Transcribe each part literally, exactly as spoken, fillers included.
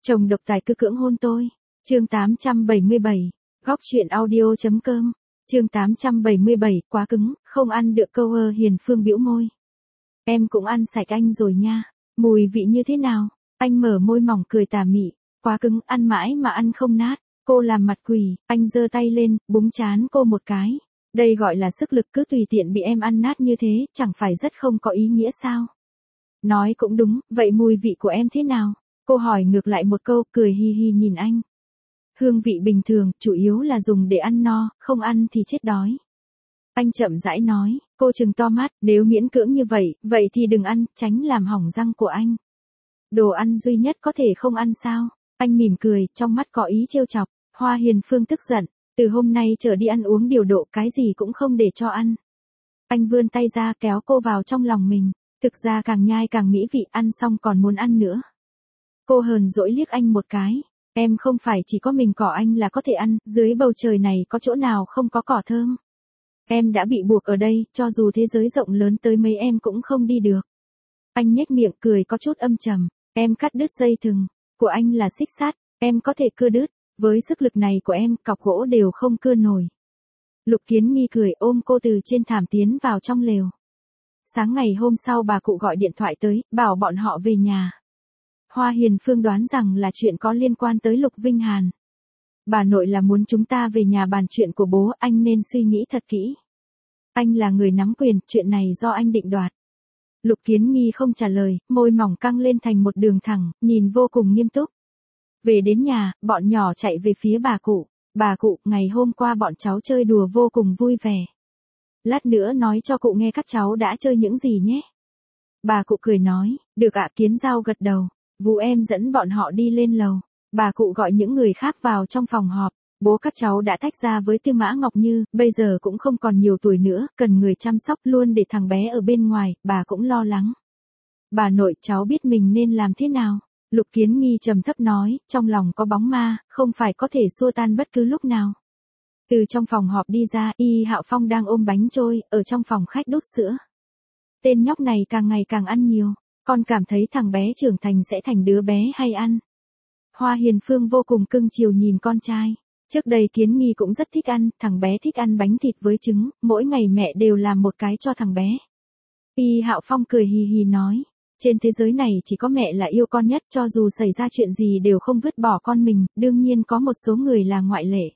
Chồng độc tài cứ cưỡng hôn tôi. Chương tám trăm bảy mươi bảy, góc truyện audio.com. Chương tám trăm bảy mươi bảy, quá cứng, không ăn được câu ơ. Hiền Phương bĩu môi. Em cũng ăn sạch anh rồi nha. Mùi vị như thế nào? Anh mở môi mỏng cười tà mị. Quá cứng, ăn mãi mà ăn không nát. Cô làm mặt quỷ, anh giơ tay lên, búng trán cô một cái. Đây gọi là sức lực, cứ tùy tiện bị em ăn nát như thế, chẳng phải rất không có ý nghĩa sao? Nói cũng đúng, vậy mùi vị của em thế nào? Cô hỏi ngược lại một câu, cười hi hi nhìn anh. Hương vị bình thường, chủ yếu là dùng để ăn no, không ăn thì chết đói. Anh chậm rãi nói, cô trừng to mắt, nếu miễn cưỡng như vậy, vậy thì đừng ăn, tránh làm hỏng răng của anh. Đồ ăn duy nhất có thể không ăn sao? Anh mỉm cười, trong mắt có ý trêu chọc. Hoa Hiền Phương tức giận, từ hôm nay trở đi ăn uống điều độ, cái gì cũng không để cho ăn. Anh vươn tay ra kéo cô vào trong lòng mình, thực ra càng nhai càng mỹ vị, ăn xong còn muốn ăn nữa. Cô hờn dỗi liếc anh một cái, em không phải chỉ có mình cỏ anh là có thể ăn, dưới bầu trời này có chỗ nào không có cỏ thơm. Em đã bị buộc ở đây, cho dù thế giới rộng lớn tới mấy em cũng không đi được. Anh nhếch miệng cười có chút âm trầm, em cắt đứt dây thừng, của anh là xích sắt, em có thể cưa đứt, với sức lực này của em, cọc gỗ đều không cưa nổi. Lục Kiến Nghi cười ôm cô từ trên thảm tiến vào trong lều. Sáng ngày hôm sau bà cụ gọi điện thoại tới, bảo bọn họ về nhà. Hoa Hiền Phương đoán rằng là chuyện có liên quan tới Lục Vinh Hàn. Bà nội là muốn chúng ta về nhà bàn chuyện của bố, anh nên suy nghĩ thật kỹ. Anh là người nắm quyền, chuyện này do anh định đoạt. Lục Kiến Nghi không trả lời, môi mỏng căng lên thành một đường thẳng, nhìn vô cùng nghiêm túc. Về đến nhà, bọn nhỏ chạy về phía bà cụ. Bà cụ, ngày hôm qua bọn cháu chơi đùa vô cùng vui vẻ. Lát nữa nói cho cụ nghe các cháu đã chơi những gì nhé. Bà cụ cười nói, được ạ. Kiến Dao gật đầu. Vũ em dẫn bọn họ đi lên lầu. Bà cụ gọi những người khác vào trong phòng họp. Bố các cháu đã tách ra với Tư Mã Ngọc Như, bây giờ cũng không còn nhiều tuổi nữa, cần người chăm sóc luôn để thằng bé ở bên ngoài, bà cũng lo lắng. Bà nội, cháu biết mình nên làm thế nào? Lục Kiến Nghi trầm thấp nói, trong lòng có bóng ma, không phải có thể xua tan bất cứ lúc nào. Từ trong phòng họp đi ra, Y Hạo Phong đang ôm bánh trôi, ở trong phòng khách đút sữa. Tên nhóc này càng ngày càng ăn nhiều, con cảm thấy thằng bé trưởng thành sẽ thành đứa bé hay ăn. Hoa Hiền Phương vô cùng cưng chiều nhìn con trai. Trước đây Kiến Nghi cũng rất thích ăn, thằng bé thích ăn bánh thịt với trứng, mỗi ngày mẹ đều làm một cái cho thằng bé. Y Hạo Phong cười hì hì nói. Trên thế giới này chỉ có mẹ là yêu con nhất, cho dù xảy ra chuyện gì đều không vứt bỏ con mình, đương nhiên có một số người là ngoại lệ.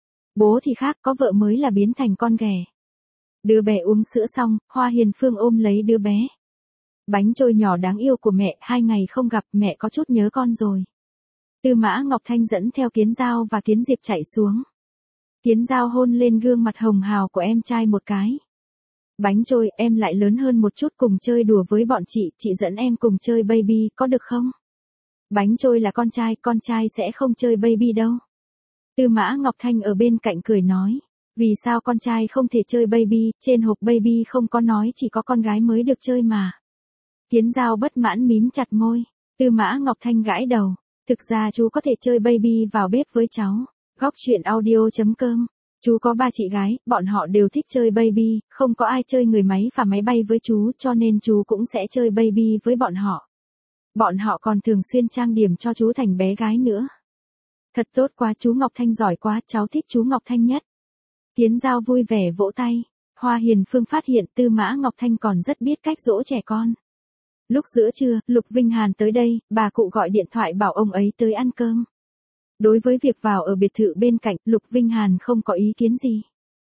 Bố thì khác, có vợ mới là biến thành con ghẻ. Đứa bé uống sữa xong, Hoa Hiền Phương ôm lấy đứa bé. Bánh trôi nhỏ đáng yêu của mẹ, hai ngày không gặp, mẹ có chút nhớ con rồi. Tư Mã Ngọc Thanh dẫn theo Kiến Dao và Kiến Diệp chạy xuống. Kiến Dao hôn lên gương mặt hồng hào của em trai một cái. Bánh trôi, em lại lớn hơn một chút cùng chơi đùa với bọn chị, chị dẫn em cùng chơi baby, có được không? Bánh trôi là con trai, con trai sẽ không chơi baby đâu. Tư Mã Ngọc Thanh ở bên cạnh cười nói, vì sao con trai không thể chơi baby, trên hộp baby không có nói chỉ có con gái mới được chơi mà. Kiến Dao bất mãn mím chặt môi, Tư Mã Ngọc Thanh gãi đầu, thực ra chú có thể chơi baby vào bếp với cháu. Góc truyện audio.com. Chú có ba chị gái, bọn họ đều thích chơi baby, không có ai chơi người máy và máy bay với chú, cho nên chú cũng sẽ chơi baby với bọn họ. Bọn họ còn thường xuyên trang điểm cho chú thành bé gái nữa. Thật tốt quá, chú Ngọc Thanh giỏi quá, cháu thích chú Ngọc Thanh nhất. Kiến Dao vui vẻ vỗ tay. Hoa Hiền Phương phát hiện Tư Mã Ngọc Thanh còn rất biết cách dỗ trẻ con. Lúc giữa trưa, Lục Vinh Hàn tới đây, bà cụ gọi điện thoại bảo ông ấy tới ăn cơm. Đối với việc vào ở biệt thự bên cạnh, Lục Vinh Hàn không có ý kiến gì.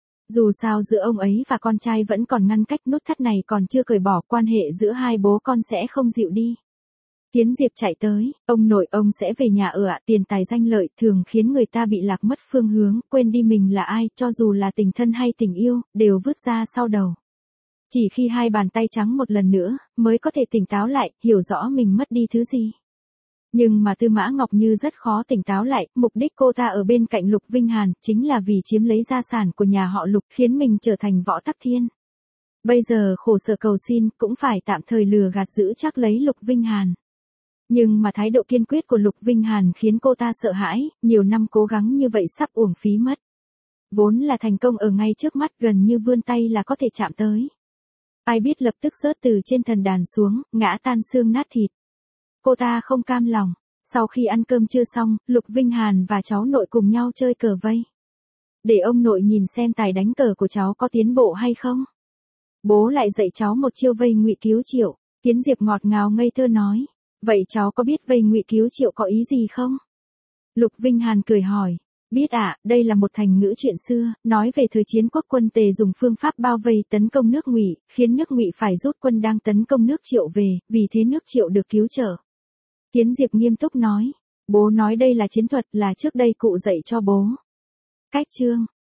Dù sao giữa ông ấy và con trai vẫn còn ngăn cách, nút thắt này còn chưa cởi bỏ, quan hệ giữa hai bố con sẽ không dịu đi. Kiến Diệp chạy tới, ông nội ông sẽ về nhà ở ạ, tiền tài danh lợi thường khiến người ta bị lạc mất phương hướng, quên đi mình là ai, cho dù là tình thân hay tình yêu, đều vứt ra sau đầu. Chỉ khi hai bàn tay trắng một lần nữa, mới có thể tỉnh táo lại, hiểu rõ mình mất đi thứ gì. Nhưng mà Tư Mã Ngọc Như rất khó tỉnh táo lại, mục đích cô ta ở bên cạnh Lục Vinh Hàn, chính là vì chiếm lấy gia sản của nhà họ Lục, khiến mình trở thành Võ Tắc Thiên. Bây giờ khổ sở cầu xin, cũng phải tạm thời lừa gạt giữ chắc lấy Lục Vinh Hàn. Nhưng mà thái độ kiên quyết của Lục Vinh Hàn khiến cô ta sợ hãi, nhiều năm cố gắng như vậy sắp uổng phí mất. Vốn là thành công ở ngay trước mắt, gần như vươn tay là có thể chạm tới. Ai biết lập tức rớt từ trên thần đàn xuống, ngã tan xương nát thịt. Cô ta không cam lòng, Sau khi ăn cơm trưa xong, Lục Vinh Hàn và cháu nội cùng nhau chơi cờ vây. Để ông nội nhìn xem tài đánh cờ của cháu có tiến bộ hay không. Bố lại dạy cháu một chiêu vây ngụy cứu triệu. Kiến Diệp ngọt ngào ngây thơ nói. Vậy cháu có biết vây ngụy cứu triệu có ý gì không? Lục Vinh Hàn cười hỏi. Biết ạ, à, đây là một thành ngữ chuyện xưa, nói về thời chiến quốc quân Tề dùng phương pháp bao vây tấn công nước Ngụy, khiến nước Ngụy phải rút quân đang tấn công nước Triệu về, vì thế nước Triệu được cứu trở. Kiến Diệp nghiêm túc nói. Bố nói đây là chiến thuật, là trước đây cụ dạy cho bố. Cách chương